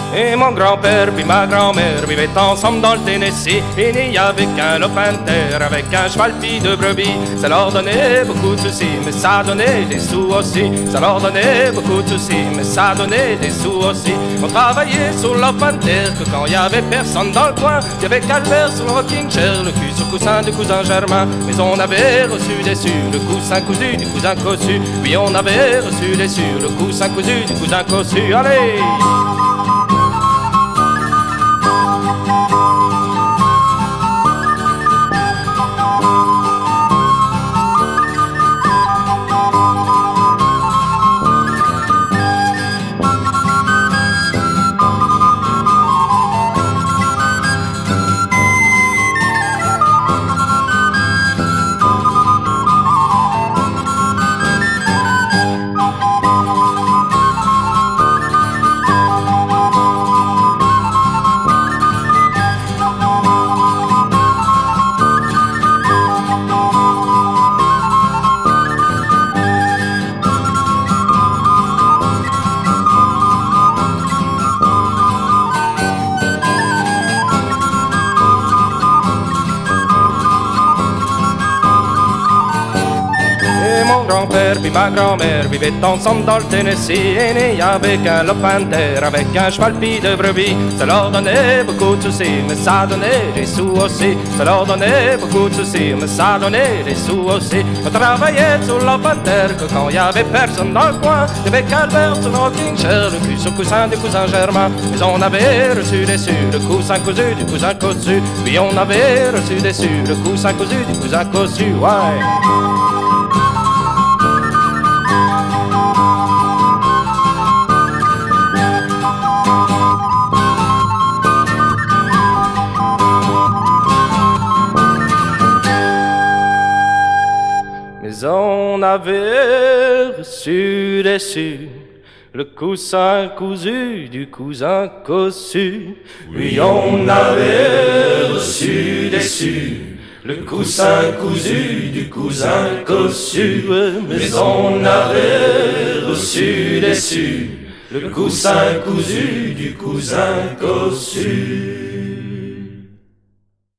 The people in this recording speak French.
Et mon grand-père puis ma grand-mère vivaient ensemble dans le Tennessee. Il n'y avait qu'un lopin de terre avec un cheval pis deux brebis. Ça leur donnait beaucoup de soucis, mais ça donnait des sous aussi. Ça leur donnait beaucoup de soucis, mais ça donnait des sous aussi. On travaillait sur le lopin de terre que quand il y avait personne dans le coin. Il y avait Calvert sur le rocking chair, le cul sur le coussin du cousin Germain. Mais on avait reçu des su, le coussin cousu du cousin cossu. Oui, on avait reçu des su, le coussin cousu du cousin cossu. Allez! Grand-père puis ma grand-mère vivaient ensemble dans le Tennessee. Et il y avait qu'un lopin de terre avec un cheval pis deux brebis. Ça leur donnait beaucoup de soucis, mais ça donnait des sous aussi. Ça leur donnait beaucoup de soucis, mais ça donnait des sous aussi. On travaillait sur le lopin de terre que quand il y avait personne dans le coin. Il y avait Calvert sur le rocking chair, le cul sur le coussin du cousin Germain. Mais on avait reçu des su, le coussin cousu du cousin cossu. Puis on avait reçu des su, le coussin cousu du cousin cossu, ouais. On avait reçu des su, le coussin cousu du cousin cossu. Oui, on avait reçu des su, le coussin cousu du cousin cossu. Mais on avait reçu des su, le coussin cousu du cousin cossu.